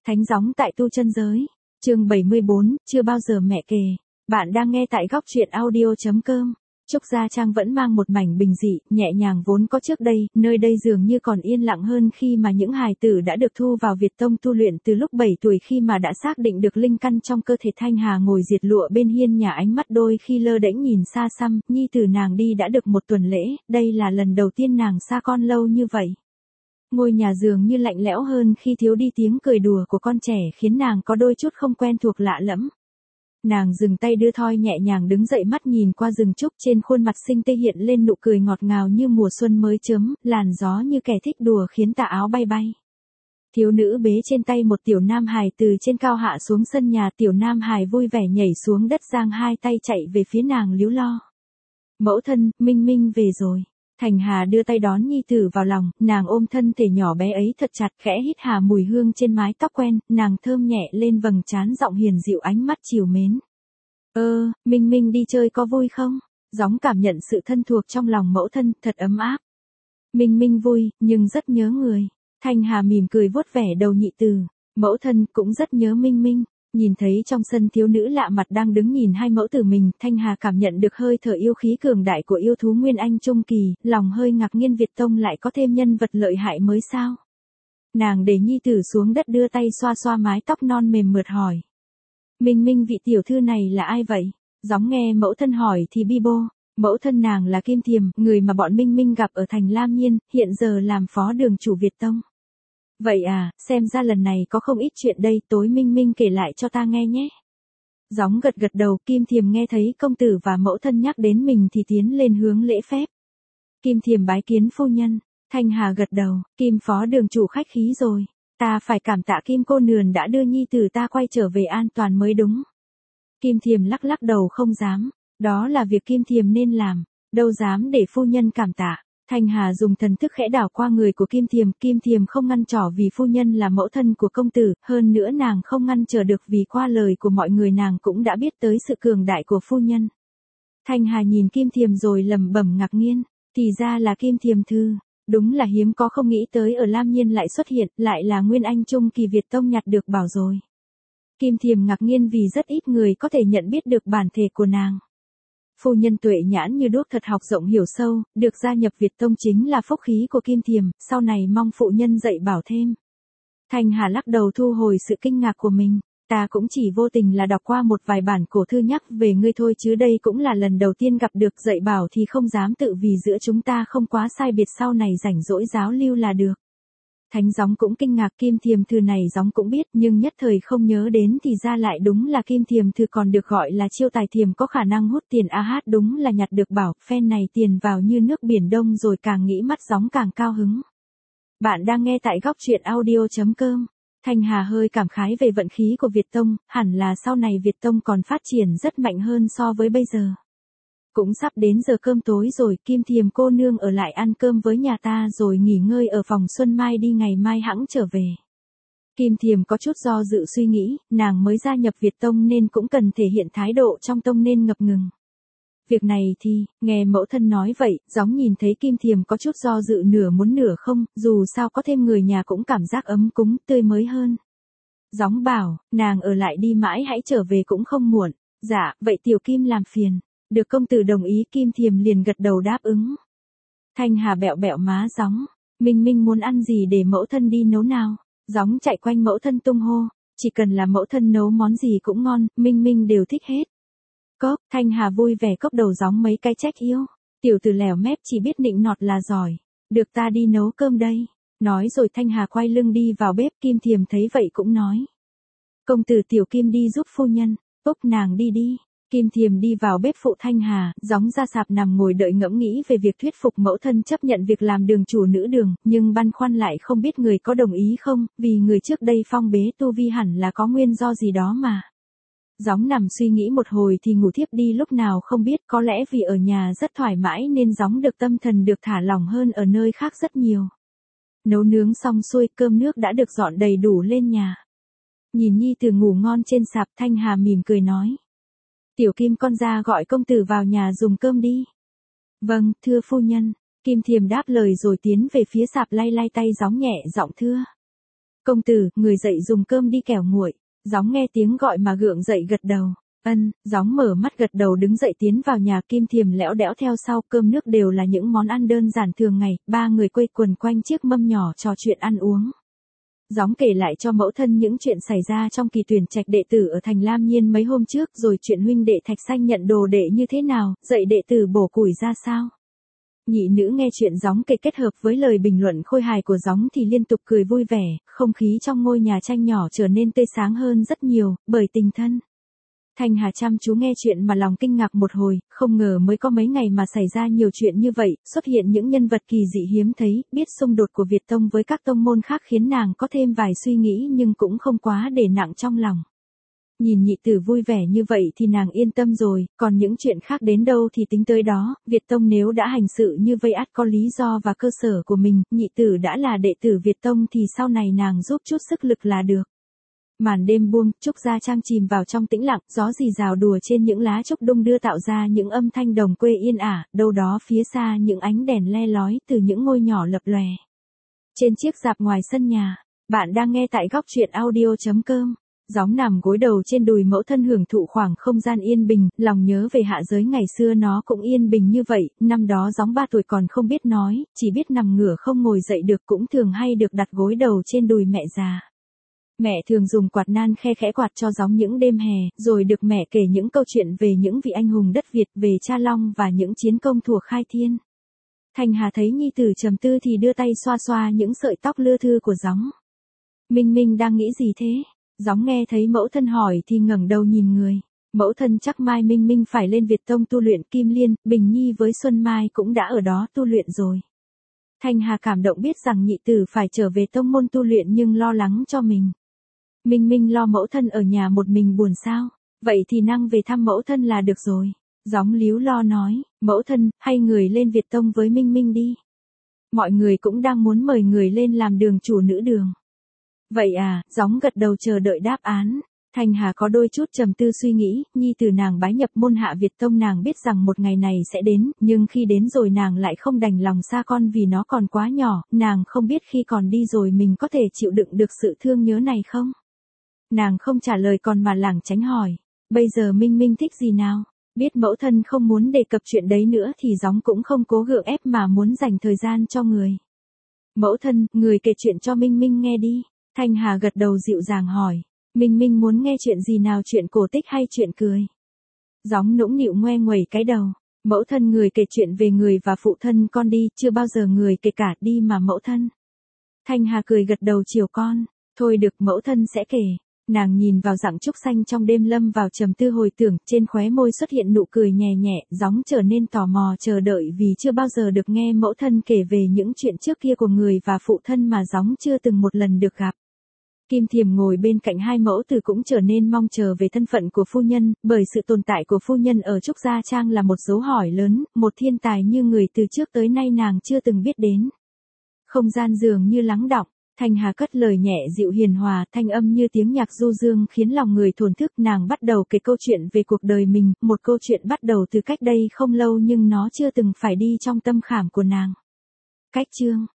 Thánh gióng tại tu chân giới. Chương 74, chưa bao giờ mẹ kể. Bạn đang nghe tại góc truyện audio.com. Trúc Gia Trang vẫn mang một mảnh bình dị, nhẹ nhàng vốn có trước đây, nơi đây dường như còn yên lặng hơn khi mà những hài tử đã được thu vào Việt Tông tu luyện từ lúc 7 tuổi khi mà đã xác định được linh căn trong cơ thể. Thanh Hà ngồi diệt lụa bên hiên nhà, ánh mắt đôi khi lơ đễnh nhìn xa xăm, nhi tử nàng đi đã được một tuần lễ, đây là lần đầu tiên nàng xa con lâu như vậy. Ngôi nhà dường như lạnh lẽo hơn khi thiếu đi tiếng cười đùa của con trẻ, khiến nàng có đôi chút không quen thuộc lạ lẫm. Nàng dừng tay đưa thoi nhẹ nhàng đứng dậy, mắt nhìn qua rừng trúc, trên khuôn mặt xinh tê hiện lên nụ cười ngọt ngào như mùa xuân mới chớm, làn gió như kẻ thích đùa khiến tà áo bay bay. Thiếu nữ bế trên tay một tiểu nam hài từ trên cao hạ xuống sân nhà, tiểu nam hài vui vẻ nhảy xuống đất, giang hai tay chạy về phía nàng líu lo. Mẫu thân, Minh Minh về rồi. Thanh Hà đưa tay đón nhi tử vào lòng, nàng ôm thân thể nhỏ bé ấy thật chặt, khẽ hít hà mùi hương trên mái tóc quen, nàng thơm nhẹ lên vầng trán, giọng hiền dịu, ánh mắt trìu mến. Minh Minh đi chơi có vui không? Gióng cảm nhận sự thân thuộc trong lòng mẫu thân, thật ấm áp. Minh Minh vui, nhưng rất nhớ người. Thanh Hà mỉm cười vuốt vẻ đầu nhị tử. Mẫu thân cũng rất nhớ Minh Minh. Nhìn thấy trong sân thiếu nữ lạ mặt đang đứng nhìn hai mẫu tử mình, Thanh Hà cảm nhận được hơi thở yêu khí cường đại của yêu thú Nguyên Anh Trung Kỳ, lòng hơi ngạc nhiên, Việt Tông lại có thêm nhân vật lợi hại mới sao? Nàng để nhi tử xuống đất, đưa tay xoa xoa mái tóc non mềm mượt hỏi. Minh Minh, vị tiểu thư này là ai vậy? Gióng nghe mẫu thân hỏi thì bi bô. Mẫu thân nàng là Kim Thiềm, người mà bọn Minh Minh gặp ở thành Lam Nhiên, hiện giờ làm phó đường chủ Việt Tông. Vậy à, xem ra lần này có không ít chuyện đây, tối Minh Minh kể lại cho ta nghe nhé. Gióng gật gật đầu, Kim Thiềm nghe thấy công tử và mẫu thân nhắc đến mình thì tiến lên hướng lễ phép. Kim Thiềm bái kiến phu nhân. Thanh Hà gật đầu, Kim phó đường chủ khách khí rồi. Ta phải cảm tạ Kim cô nương đã đưa nhi tử ta quay trở về an toàn mới đúng. Kim Thiềm lắc lắc đầu, không dám. Đó là việc Kim Thiềm nên làm, đâu dám để phu nhân cảm tạ. Thanh Hà dùng thần thức khẽ đảo qua người của Kim Thiềm không ngăn trở vì phu nhân là mẫu thân của công tử, hơn nữa nàng không ngăn trở được vì qua lời của mọi người nàng cũng đã biết tới sự cường đại của phu nhân. Thanh Hà nhìn Kim Thiềm rồi lẩm bẩm ngạc nhiên, thì ra là Kim Thiềm thư, đúng là hiếm có, không nghĩ tới ở Lam Nhiên lại xuất hiện, lại là Nguyên Anh Trung Kỳ Việt Tông nhặt được bảo rồi. Kim Thiềm ngạc nhiên vì rất ít người có thể nhận biết được bản thể của nàng. Phu nhân tuệ nhãn như đuốc, thật học rộng hiểu sâu, được gia nhập Việt Tông chính là phúc khí của Kim Thiềm, sau này mong phụ nhân dạy bảo thêm. Thanh Hà lắc đầu thu hồi sự kinh ngạc của mình, ta cũng chỉ vô tình là đọc qua một vài bản cổ thư nhắc về ngươi thôi, chứ đây cũng là lần đầu tiên gặp được, dạy bảo thì không dám tự, vì giữa chúng ta không quá sai biệt, sau này rảnh rỗi giáo lưu là được. Thánh gióng cũng kinh ngạc, Kim Thiềm thư này gióng cũng biết, nhưng nhất thời không nhớ đến, thì ra lại đúng là Kim Thiềm thư, còn được gọi là chiêu tài thiềm, có khả năng hút tiền. Đúng là nhặt được bảo, phen này tiền vào như nước biển đông rồi, càng nghĩ mắt gióng càng cao hứng. Bạn đang nghe tại góc truyện audio.com. Thanh Hà hơi cảm khái về vận khí của Việt Tông, hẳn là sau này Việt Tông còn phát triển rất mạnh hơn so với bây giờ. Cũng sắp đến giờ cơm tối rồi, Kim Thiềm cô nương ở lại ăn cơm với nhà ta rồi nghỉ ngơi ở phòng, Xuân Mai đi ngày mai hẵng trở về. Kim Thiềm có chút do dự suy nghĩ, nàng mới gia nhập Việt Tông nên cũng cần thể hiện thái độ trong tông nên ngập ngừng. Việc này thì, nghe mẫu thân nói vậy, gióng nhìn thấy Kim Thiềm có chút do dự, nửa muốn nửa không, dù sao có thêm người nhà cũng cảm giác ấm cúng, tươi mới hơn. Gióng bảo, nàng ở lại đi mãi, hãy trở về cũng không muộn. Dạ, vậy tiểu Kim làm phiền. Được công tử đồng ý, Kim Thiềm liền gật đầu đáp ứng. Thanh Hà bẹo bẹo má gióng, Minh Minh muốn ăn gì để mẫu thân đi nấu nào. Gióng chạy quanh mẫu thân tung hô, chỉ cần là mẫu thân nấu món gì cũng ngon, Minh Minh đều thích hết. Cốc, Thanh Hà vui vẻ cốc đầu gióng mấy cái trách yêu. Tiểu tử lèo mép chỉ biết nịnh nọt là giỏi, được ta đi nấu cơm đây. Nói rồi Thanh Hà quay lưng đi vào bếp, Kim Thiềm thấy vậy cũng nói. Công tử tiểu Kim đi giúp phu nhân, Cốc nàng đi đi. Kim Thiềm đi vào bếp phụ Thanh Hà, gióng ra sạp nằm ngồi đợi, ngẫm nghĩ về việc thuyết phục mẫu thân chấp nhận việc làm đường chủ nữ đường, nhưng băn khoăn lại không biết người có đồng ý không, vì người trước đây phong bế tu vi hẳn là có nguyên do gì đó mà. Gióng nằm suy nghĩ một hồi thì ngủ thiếp đi lúc nào không biết, có lẽ vì ở nhà rất thoải mái nên gióng được tâm thần được thả lỏng hơn ở nơi khác rất nhiều. Nấu nướng xong xuôi, cơm nước đã được dọn đầy đủ lên nhà. Nhìn nhi tử ngủ ngon trên sạp, Thanh Hà mỉm cười nói. Tiểu Kim con ra gọi công tử vào nhà dùng cơm đi. Vâng, thưa phu nhân. Kim Thiềm đáp lời rồi tiến về phía sạp, lay lay tay gióng nhẹ giọng thưa. Công tử, người dậy dùng cơm đi kẻo nguội. Gióng nghe tiếng gọi mà gượng dậy gật đầu. Ân, Gióng mở mắt gật đầu đứng dậy tiến vào nhà. Kim Thiềm lẽo đẽo theo sau. Cơm nước đều là những món ăn đơn giản thường ngày. Ba người quây quần quanh chiếc mâm nhỏ trò chuyện ăn uống. Gióng kể lại cho mẫu thân những chuyện xảy ra trong kỳ tuyển trạch đệ tử ở thành Lam Nhiên mấy hôm trước, rồi chuyện huynh đệ Thạch Xanh nhận đồ đệ như thế nào, dạy đệ tử bổ củi ra sao. Nhị nữ nghe chuyện Gióng kể kết hợp với lời bình luận khôi hài của Gióng thì liên tục cười vui vẻ, không khí trong ngôi nhà tranh nhỏ trở nên tươi sáng hơn rất nhiều, bởi tình thân. Thanh Hà chăm chú nghe chuyện mà lòng kinh ngạc một hồi, không ngờ mới có mấy ngày mà xảy ra nhiều chuyện như vậy, xuất hiện những nhân vật kỳ dị hiếm thấy, biết xung đột của Việt Tông với các tông môn khác khiến nàng có thêm vài suy nghĩ nhưng cũng không quá để nặng trong lòng. Nhìn nhị tử vui vẻ như vậy thì nàng yên tâm rồi, còn những chuyện khác đến đâu thì tính tới đó, Việt Tông nếu đã hành sự như vây ắt có lý do và cơ sở của mình, nhị tử đã là đệ tử Việt Tông thì sau này nàng giúp chút sức lực là được. Màn đêm buông, Trúc Gia Trang chìm vào trong tĩnh lặng, gió rì rào đùa trên những lá trúc đung đưa tạo ra những âm thanh đồng quê yên ả, đâu đó phía xa những ánh đèn le lói từ những ngôi nhỏ lập lòe. Trên chiếc rạp ngoài sân nhà, bạn đang nghe tại góc truyện audio.com. Gióng nằm gối đầu trên đùi mẫu thân hưởng thụ khoảng không gian yên bình, lòng nhớ về hạ giới ngày xưa nó cũng yên bình như vậy, năm đó Gióng 3 tuổi còn không biết nói, chỉ biết nằm ngửa không ngồi dậy được, cũng thường hay được đặt gối đầu trên đùi mẹ già. Mẹ thường dùng quạt nan khe khẽ quạt cho Gióng những đêm hè, rồi được mẹ kể những câu chuyện về những vị anh hùng đất Việt, về Cha Long và những chiến công thuở khai thiên. Thanh Hà thấy nhi tử trầm tư thì đưa tay xoa xoa những sợi tóc lưa thưa của Gióng. Minh Minh đang nghĩ gì thế? Gióng nghe thấy mẫu thân hỏi thì ngẩng đầu nhìn người. Mẫu thân chắc mai Minh Minh phải lên Việt Tông tu luyện. Kim Liên, Bình Nhi với Xuân Mai cũng đã ở đó tu luyện rồi. Thanh Hà cảm động biết rằng nhị tử phải trở về tông môn tu luyện nhưng lo lắng cho mình. Minh Minh lo mẫu thân ở nhà một mình buồn sao? Vậy thì năng về thăm mẫu thân là được rồi. Gióng líu lo nói, mẫu thân, hay người lên Việt Tông với Minh Minh đi. Mọi người cũng đang muốn mời người lên làm đường chủ nữ đường. Vậy à, Gióng gật đầu chờ đợi đáp án. Thanh Hà có đôi chút trầm tư suy nghĩ, nhi tử nàng bái nhập môn Hạ Việt Tông, nàng biết rằng một ngày này sẽ đến, nhưng khi đến rồi nàng lại không đành lòng xa con vì nó còn quá nhỏ, nàng không biết khi còn đi rồi mình có thể chịu đựng được sự thương nhớ này không? Nàng không trả lời còn mà lảng tránh hỏi, bây giờ Minh Minh thích gì nào? Biết mẫu thân không muốn đề cập chuyện đấy nữa thì Gióng cũng không cố gượng ép mà muốn dành thời gian cho người. Mẫu thân, người kể chuyện cho Minh Minh nghe đi. Thanh Hà gật đầu dịu dàng hỏi, Minh Minh muốn nghe chuyện gì nào, chuyện cổ tích hay chuyện cười? Gióng nũng nịu ngoe nguẩy cái đầu, mẫu thân người kể chuyện về người và phụ thân con đi, chưa bao giờ người kể cả đi mà mẫu thân. Thanh Hà cười gật đầu chiều con, thôi được mẫu thân sẽ kể. Nàng nhìn vào rặng trúc xanh trong đêm lâm vào trầm tư hồi tưởng, trên khóe môi xuất hiện nụ cười nhẹ nhẹ, Gióng trở nên tò mò chờ đợi vì chưa bao giờ được nghe mẫu thân kể về những chuyện trước kia của người và phụ thân mà Gióng chưa từng một lần được gặp. Kim Thiềm ngồi bên cạnh hai mẫu tử cũng trở nên mong chờ về thân phận của phu nhân, bởi sự tồn tại của phu nhân ở Trúc Gia Trang là một dấu hỏi lớn, một thiên tài như người từ trước tới nay nàng chưa từng biết đến. Không gian dường như lắng đọng, Thanh Hà cất lời nhẹ dịu hiền hòa, thanh âm như tiếng nhạc du dương khiến lòng người thổn thức. Nàng bắt đầu kể câu chuyện về cuộc đời mình, một câu chuyện bắt đầu từ cách đây không lâu nhưng nó chưa từng phải đi trong tâm khảm của nàng. Cách chương